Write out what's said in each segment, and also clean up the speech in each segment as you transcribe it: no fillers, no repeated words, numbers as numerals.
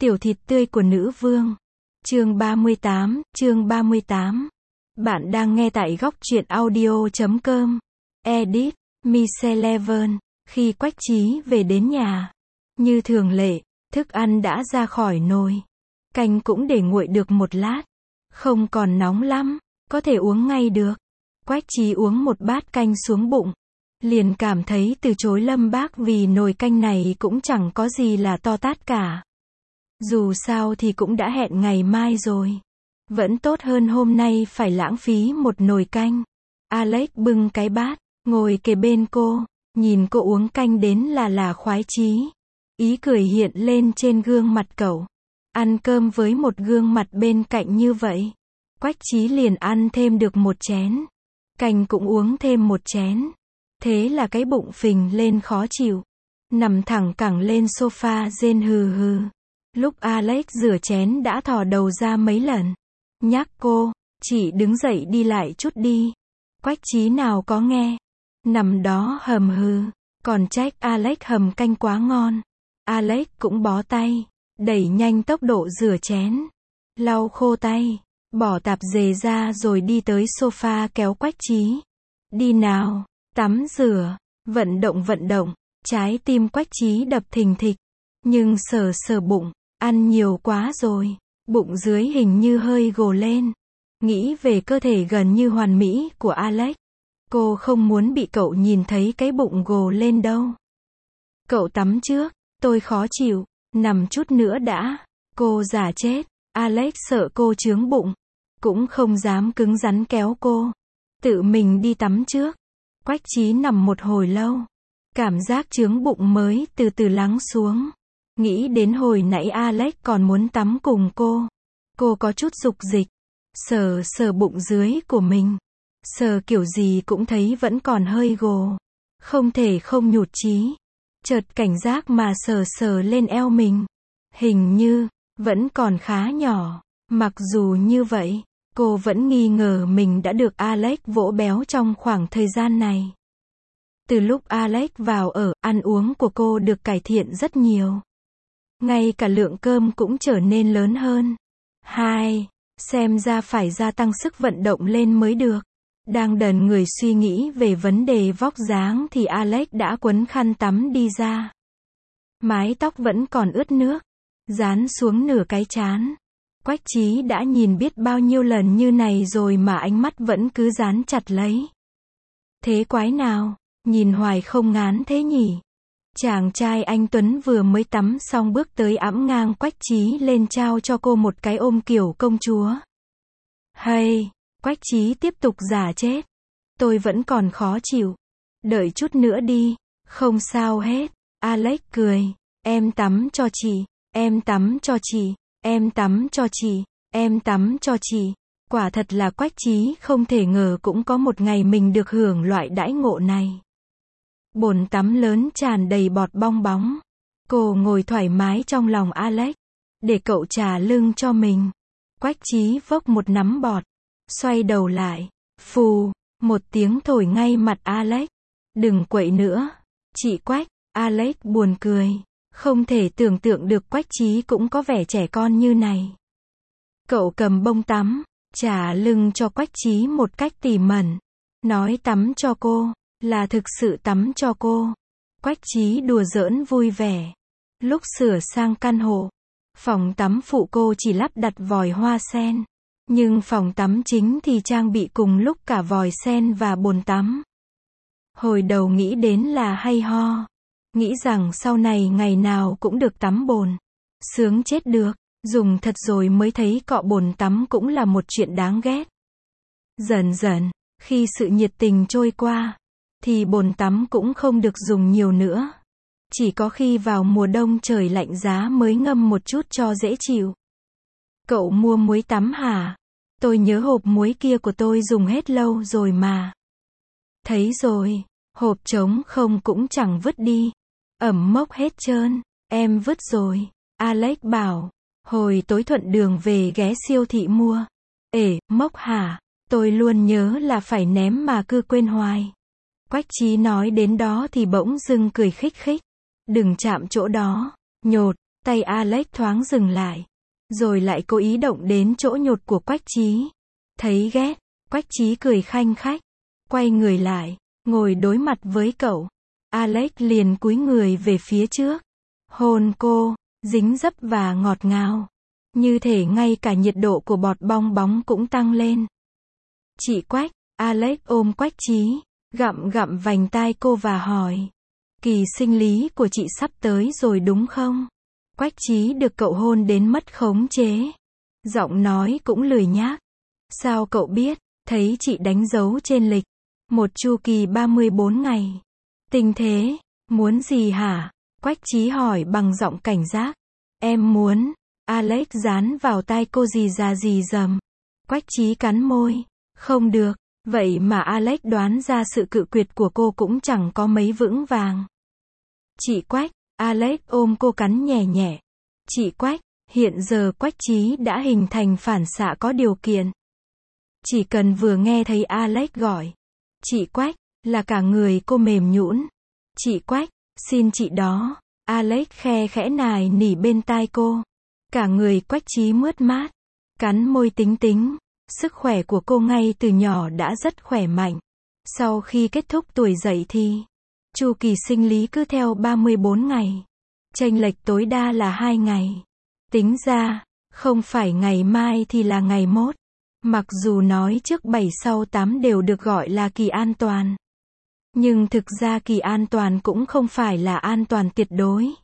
Tiểu thịt tươi của nữ vương. Chương 38. Bạn đang nghe tại góc truyện audio.com. Edit, Micheleven. Khi Quách Chí về đến nhà, như thường lệ, thức ăn đã ra khỏi nồi. Canh cũng để nguội được một lát. Không còn nóng lắm, có thể uống ngay được. Quách Chí uống một bát canh xuống bụng. Liền cảm thấy từ chối Lâm Bác vì nồi canh này cũng chẳng có gì là to tát cả. Dù sao thì cũng đã hẹn ngày mai rồi. Vẫn tốt hơn hôm nay phải lãng phí một nồi canh. Alex bưng cái bát, ngồi kề bên cô, nhìn cô uống canh đến là khoái chí. Ý cười hiện lên trên gương mặt cậu. Ăn cơm với một gương mặt bên cạnh như vậy. Quách Chí liền ăn thêm được một chén. Canh cũng uống thêm một chén. Thế là cái bụng phình lên khó chịu. Nằm thẳng cẳng lên sofa rên hừ hừ. Lúc Alex rửa chén đã thò đầu ra mấy lần. Nhắc cô, chị đứng dậy đi lại chút đi. Quách Chí nào có nghe. Nằm đó hầm hừ. Còn trách Alex hầm canh quá ngon. Alex cũng bó tay. Đẩy nhanh tốc độ rửa chén. Lau khô tay. Bỏ tạp dề ra rồi đi tới sofa kéo Quách Chí. Đi nào, tắm rửa, vận động. Trái tim Quách Chí đập thình thịch. Nhưng sờ bụng. Ăn nhiều quá rồi. Bụng dưới hình như hơi gồ lên. Nghĩ về cơ thể gần như hoàn mỹ của Alex. Cô không muốn bị cậu nhìn thấy cái bụng gồ lên đâu. Cậu tắm trước, tôi khó chịu. Nằm chút nữa đã. Cô giả chết. Alex sợ cô chướng bụng. Cũng không dám cứng rắn kéo cô. Tự mình đi tắm trước. Quách Chí nằm một hồi lâu. Cảm giác chướng bụng mới từ từ lắng xuống. Nghĩ đến hồi nãy Alex còn muốn tắm cùng cô. Cô có chút dục dịch. Sờ bụng dưới của mình. Sờ kiểu gì cũng thấy vẫn còn hơi gồ. Không thể không nhụt chí. Chợt cảnh giác mà sờ lên eo mình. Hình như, vẫn còn khá nhỏ. Mặc dù như vậy, cô vẫn nghi ngờ mình đã được Alex vỗ béo trong khoảng thời gian này. Từ lúc Alex vào ở, ăn uống của cô được cải thiện rất nhiều. Ngay cả lượng cơm cũng trở nên lớn hơn. Xem ra phải gia tăng sức vận động lên mới được. Đang đần người suy nghĩ về vấn đề vóc dáng thì Alex đã quấn khăn tắm đi ra. Mái tóc vẫn còn ướt nước. Dán xuống nửa cái trán. Quách Chí đã nhìn biết bao nhiêu lần như này rồi mà ánh mắt vẫn cứ dán chặt lấy. Thế quái nào, nhìn hoài không ngán thế nhỉ? Chàng trai anh Tuấn vừa mới tắm xong bước tới ẵm ngang Quách Chí lên trao cho cô một cái ôm kiểu công chúa. Quách Chí tiếp tục giả chết. Tôi vẫn còn khó chịu. Đợi chút nữa đi. Không sao hết. Alex cười. Em tắm cho chị. Em tắm cho chị. Em tắm cho chị. Em tắm cho chị. Quả thật là Quách Chí không thể ngờ cũng có một ngày mình được hưởng loại đãi ngộ này. Bồn tắm lớn tràn đầy bọt bong bóng. Cô ngồi thoải mái trong lòng Alex. Để cậu chà lưng cho mình. Quách Chí vốc một nắm bọt. Xoay đầu lại. Phù. Một tiếng thổi ngay mặt Alex. Đừng quậy nữa. Chị Quách. Alex buồn cười. Không thể tưởng tượng được Quách Chí cũng có vẻ trẻ con như này. Cậu cầm bông tắm. Chà lưng cho Quách Chí một cách tỉ mẩn. Nói tắm cho cô. Là thực sự tắm cho cô. Quách Chí đùa giỡn vui vẻ. Lúc sửa sang căn hộ, phòng tắm phụ cô chỉ lắp đặt vòi hoa sen. Nhưng phòng tắm chính thì trang bị cùng lúc cả vòi sen và bồn tắm. Hồi đầu nghĩ đến là hay ho. Nghĩ rằng sau này ngày nào cũng được tắm bồn. Sướng chết được. Dùng thật rồi mới thấy cọ bồn tắm cũng là một chuyện đáng ghét. Dần dần, khi sự nhiệt tình trôi qua, thì bồn tắm cũng không được dùng nhiều nữa. Chỉ có khi vào mùa đông trời lạnh giá mới ngâm một chút cho dễ chịu. Cậu mua muối tắm hả? Tôi nhớ hộp muối kia của tôi dùng hết lâu rồi mà. Thấy rồi, hộp trống không cũng chẳng vứt đi. Ẩm mốc hết trơn, em vứt rồi. Alex bảo, hồi tối thuận đường về ghé siêu thị mua. Mốc hả? Tôi luôn nhớ là phải ném mà cứ quên hoài. Quách Chí nói đến đó thì bỗng dưng cười khích khích. Đừng chạm chỗ đó. Nhột. Tay Alex thoáng dừng lại. Rồi lại cố ý động đến chỗ nhột của Quách Chí. Thấy ghét, Quách Chí cười khanh khách. Quay người lại, ngồi đối mặt với cậu. Alex liền cúi người về phía trước. Hôn cô, dính dấp và ngọt ngào. Như thể ngay cả nhiệt độ của bọt bong bóng cũng tăng lên. Chị Quách, Alex ôm Quách Chí, gặm gặm vành tai cô và hỏi. Kỳ sinh lý của chị sắp tới rồi đúng không? Quách Chí được cậu hôn đến mất khống chế. Giọng nói cũng lười nhác. Sao cậu biết? Thấy chị đánh dấu trên lịch. Một chu kỳ 34 ngày. Tình thế, muốn gì hả? Quách Chí hỏi bằng giọng cảnh giác. Em muốn. Alex dán vào tai cô rì ra rì rầm. Quách Chí cắn môi. Không được. Vậy mà Alex đoán ra sự cự tuyệt của cô cũng chẳng có mấy vững vàng. Chị Quách, Alex ôm cô cắn nhẹ nhẹ. Chị Quách, hiện giờ Quách Chí đã hình thành phản xạ có điều kiện. Chỉ cần vừa nghe thấy Alex gọi. Chị Quách, là cả người cô mềm nhũn. Chị Quách, xin chị đó. Alex khe khẽ nài nỉ bên tai cô. Cả người Quách Chí mướt mát. Cắn môi tính tính. Sức khỏe của cô ngay từ nhỏ đã rất khỏe mạnh. Sau khi kết thúc tuổi dậy thì chu kỳ sinh lý cứ theo 34 ngày. Chênh lệch tối đa là 2 ngày. Tính ra, không phải ngày mai thì là ngày mốt. Mặc dù nói trước 7 sau 8 đều được gọi là kỳ an toàn. Nhưng thực ra kỳ an toàn cũng không phải là an toàn tuyệt đối.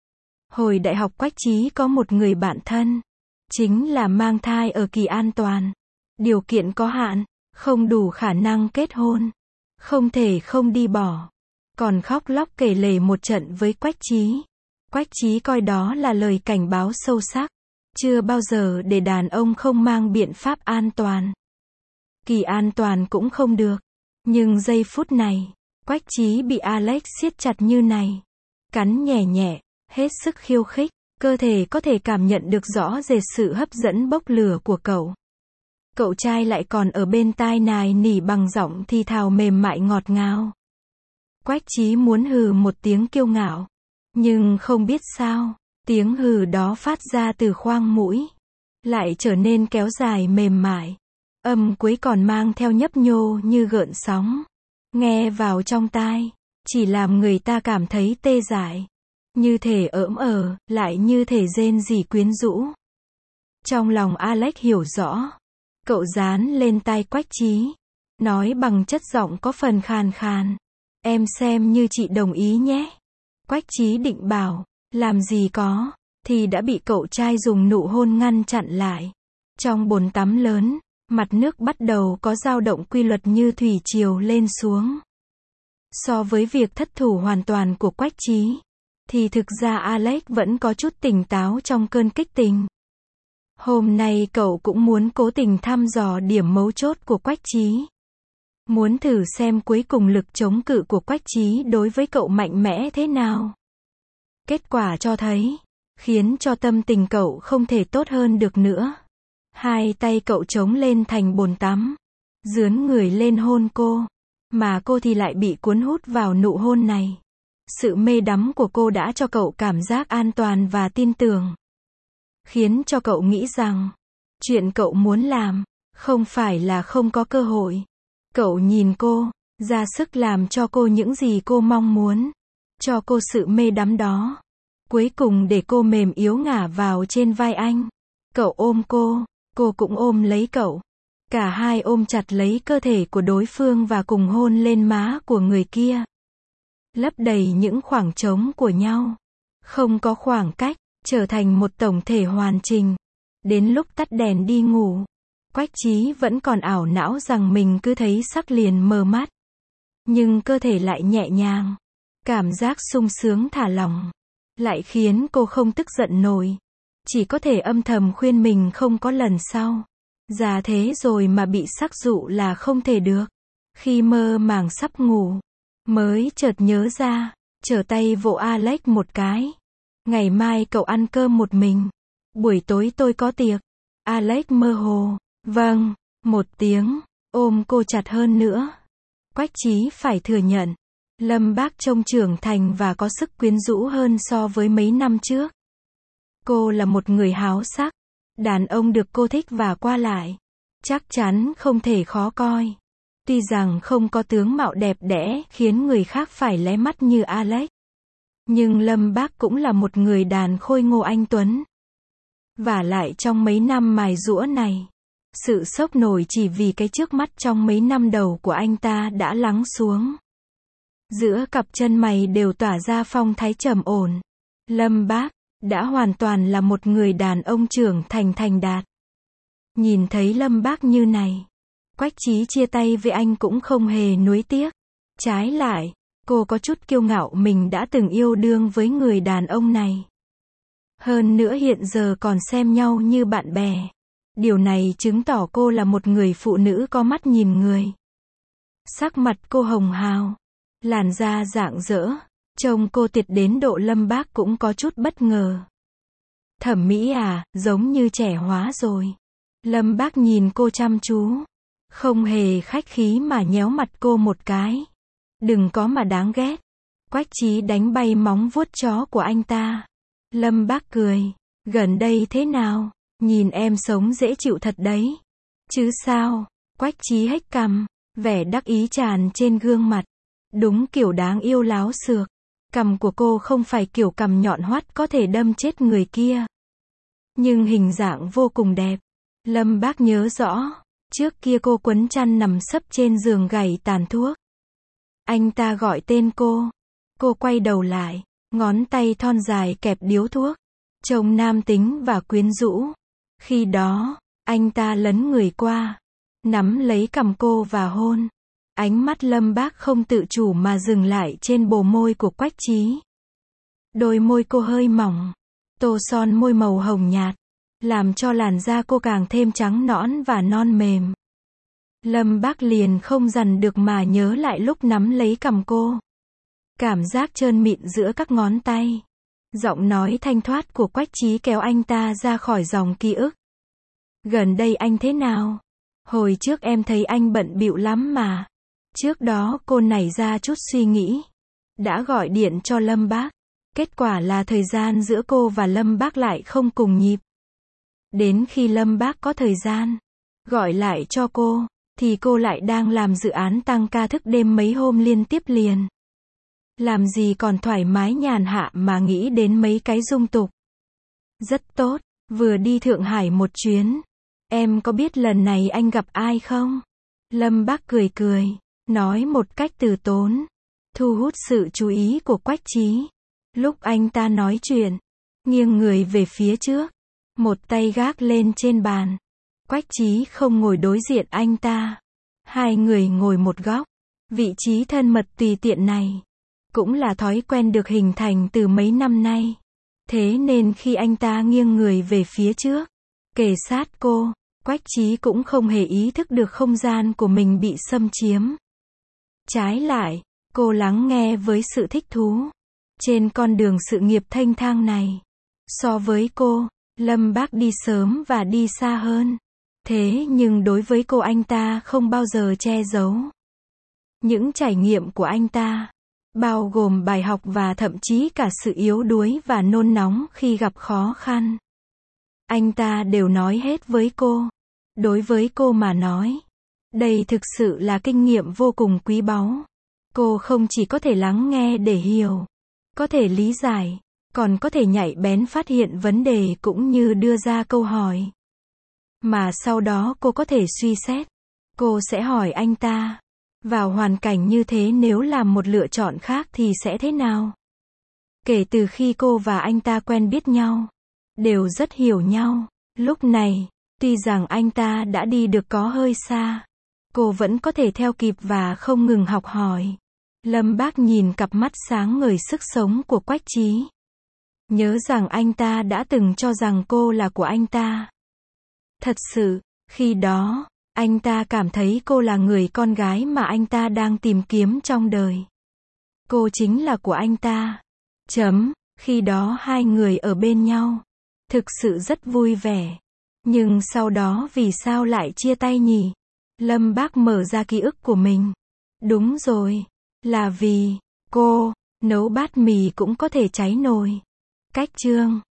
Hồi đại học Quách Chí có một người bạn thân. Chính là mang thai ở kỳ an toàn. Điều kiện có hạn, không đủ khả năng kết hôn. Không thể không đi bỏ. Còn khóc lóc kể lể một trận với Quách Chí. Quách Chí coi đó là lời cảnh báo sâu sắc. Chưa bao giờ để đàn ông không mang biện pháp an toàn. Kỳ an toàn cũng không được. Nhưng giây phút này, Quách Chí bị Alex siết chặt như này. Cắn nhẹ nhẹ, hết sức khiêu khích. Cơ thể có thể cảm nhận được rõ rệt sự hấp dẫn bốc lửa của cậu. Cậu trai lại còn ở bên tai nài nỉ bằng giọng thì thào mềm mại ngọt ngào. Quách Chí muốn hừ một tiếng kiêu ngạo. Nhưng không biết sao, tiếng hừ đó phát ra từ khoang mũi. Lại trở nên kéo dài mềm mại. Âm cuối còn mang theo nhấp nhô như gợn sóng. Nghe vào trong tai, chỉ làm người ta cảm thấy tê dại. Như thể ỡm lại như thể rên rỉ quyến rũ. Trong lòng Alex hiểu rõ. Cậu dán lên tai Quách Chí. Nói bằng chất giọng có phần khàn khàn. Em xem như chị đồng ý nhé. Quách Chí định bảo, làm gì có, thì đã bị cậu trai dùng nụ hôn ngăn chặn lại. Trong bồn tắm lớn, mặt nước bắt đầu có dao động quy luật như thủy triều lên xuống. So với việc thất thủ hoàn toàn của Quách Chí, thì thực ra Alex vẫn có chút tỉnh táo trong cơn kích tình. Hôm nay cậu cũng muốn cố tình thăm dò điểm mấu chốt của Quách Chí. Muốn thử xem cuối cùng lực chống cự của Quách Chí đối với cậu mạnh mẽ thế nào. Kết quả cho thấy, khiến cho tâm tình cậu không thể tốt hơn được nữa. Hai tay cậu chống lên thành bồn tắm, dướn người lên hôn cô, mà cô thì lại bị cuốn hút vào nụ hôn này. Sự mê đắm của cô đã cho cậu cảm giác an toàn và tin tưởng. Khiến cho cậu nghĩ rằng, chuyện cậu muốn làm, không phải là không có cơ hội. Cậu nhìn cô, ra sức làm cho cô những gì cô mong muốn. Cho cô sự mê đắm đó. Cuối cùng để cô mềm yếu ngả vào trên vai anh. Cậu ôm cô cũng ôm lấy cậu. Cả hai ôm chặt lấy cơ thể của đối phương và cùng hôn lên má của người kia. Lấp đầy những khoảng trống của nhau. Không có khoảng cách, trở thành một tổng thể hoàn chỉnh. Đến lúc tắt đèn đi ngủ, Quách Chí vẫn còn ảo não rằng mình cứ thấy sắc liền mờ mắt. Nhưng cơ thể lại nhẹ nhàng. Cảm giác sung sướng thả lỏng. Lại khiến cô không tức giận nổi. Chỉ có thể âm thầm khuyên mình không có lần sau. Già thế rồi mà bị sắc dụ là không thể được. Khi mơ màng sắp ngủ, mới chợt nhớ ra, trở tay vỗ Alex một cái. Ngày mai cậu ăn cơm một mình. Buổi tối tôi có tiệc. Alex mơ hồ. Vâng, một tiếng, ôm cô chặt hơn nữa. Quách Chí phải thừa nhận, Lâm Bác trông trưởng thành và có sức quyến rũ hơn so với mấy năm trước. Cô là một người háo sắc. Đàn ông được cô thích và qua lại, chắc chắn không thể khó coi. Tuy rằng không có tướng mạo đẹp đẽ khiến người khác phải lé mắt như Alex. Nhưng Lâm Bác cũng là một người đàn khôi ngô anh tuấn. Vả lại trong mấy năm mài giũa này, sự sốc nổi chỉ vì cái trước mắt trong mấy năm đầu của anh ta đã lắng xuống. Giữa cặp chân mày đều tỏa ra phong thái trầm ổn. Lâm Bác đã hoàn toàn là một người đàn ông trưởng thành thành đạt. Nhìn thấy Lâm Bác như này, Quách Chí chia tay với anh cũng không hề nuối tiếc. Trái lại, cô có chút kiêu ngạo mình đã từng yêu đương với người đàn ông này. Hơn nữa hiện giờ còn xem nhau như bạn bè. Điều này chứng tỏ cô là một người phụ nữ có mắt nhìn người. Sắc mặt cô hồng hào, làn da rạng rỡ, trông cô tuyệt đến độ Lâm Bác cũng có chút bất ngờ. Thẩm mỹ à, giống như trẻ hóa rồi. Lâm Bác nhìn cô chăm chú, không hề khách khí mà nhéo mặt cô một cái. Đừng có mà đáng ghét. Quách Chí đánh bay móng vuốt chó của anh ta. Lâm Bác cười, gần đây thế nào? Nhìn em sống dễ chịu thật đấy. Chứ sao? Quách Chí hếch cằm, vẻ đắc ý tràn trên gương mặt. Đúng kiểu đáng yêu láo xược. Cằm của cô không phải kiểu cằm nhọn hoắt có thể đâm chết người kia. Nhưng hình dạng vô cùng đẹp. Lâm Bác nhớ rõ, trước kia cô quấn chăn nằm sấp trên giường gầy tàn thuốc. Anh ta gọi tên cô. Cô quay đầu lại, ngón tay thon dài kẹp điếu thuốc. Trông nam tính và quyến rũ. Khi đó, anh ta lấn người qua, nắm lấy cằm cô và hôn. Ánh mắt Lâm Bác không tự chủ mà dừng lại trên bờ môi của Quách Chí. Đôi môi cô hơi mỏng, tô son môi màu hồng nhạt, làm cho làn da cô càng thêm trắng nõn và non mềm. Lâm Bác liền không dằn được mà nhớ lại lúc nắm lấy cằm cô. Cảm giác trơn mịn giữa các ngón tay. Giọng nói thanh thoát của Quách Chí kéo anh ta ra khỏi dòng ký ức. Gần đây anh thế nào? Hồi trước em thấy anh bận bịu lắm mà. Trước đó cô nảy ra chút suy nghĩ. Đã gọi điện cho Lâm Bác. Kết quả là thời gian giữa cô và Lâm Bác lại không cùng nhịp. Đến khi Lâm Bác có thời gian gọi lại cho cô, thì cô lại đang làm dự án tăng ca thức đêm mấy hôm liên tiếp liền. Làm gì còn thoải mái nhàn hạ mà nghĩ đến mấy cái dung tục. Rất tốt, vừa đi Thượng Hải một chuyến. Em có biết lần này anh gặp ai không? Lâm Bác cười cười, nói một cách từ tốn, thu hút sự chú ý của Quách Chí. Lúc anh ta nói chuyện, nghiêng người về phía trước, một tay gác lên trên bàn. Quách Chí không ngồi đối diện anh ta. Hai người ngồi một góc. Vị trí thân mật tùy tiện này cũng là thói quen được hình thành từ mấy năm nay. Thế nên khi anh ta nghiêng người về phía trước, kề sát cô, Quách Chí cũng không hề ý thức được không gian của mình bị xâm chiếm. Trái lại, cô lắng nghe với sự thích thú. Trên con đường sự nghiệp thênh thang này, so với cô, Lâm Bác đi sớm và đi xa hơn. Thế nhưng đối với cô anh ta không bao giờ che giấu. Những trải nghiệm của anh ta, bao gồm bài học và thậm chí cả sự yếu đuối và nôn nóng khi gặp khó khăn. Anh ta đều nói hết với cô. Đối với cô mà nói, đây thực sự là kinh nghiệm vô cùng quý báu. Cô không chỉ có thể lắng nghe để hiểu, có thể lý giải, còn có thể nhạy bén phát hiện vấn đề cũng như đưa ra câu hỏi. Mà sau đó cô có thể suy xét. Cô sẽ hỏi anh ta, vào hoàn cảnh như thế nếu làm một lựa chọn khác thì sẽ thế nào? Kể từ khi cô và anh ta quen biết nhau, đều rất hiểu nhau. Lúc này, tuy rằng anh ta đã đi được có hơi xa, cô vẫn có thể theo kịp và không ngừng học hỏi. Lâm Bác nhìn cặp mắt sáng ngời sức sống của Quách Chí. Nhớ rằng anh ta đã từng cho rằng cô là của anh ta. Thật sự, khi đó, anh ta cảm thấy cô là người con gái mà anh ta đang tìm kiếm trong đời. Cô chính là của anh ta. Khi đó hai người ở bên nhau, thực sự rất vui vẻ. Nhưng sau đó vì sao lại chia tay nhỉ? Lâm Bác mở ra ký ức của mình. Đúng rồi, là vì cô nấu bát mì cũng có thể cháy nồi. Cách chương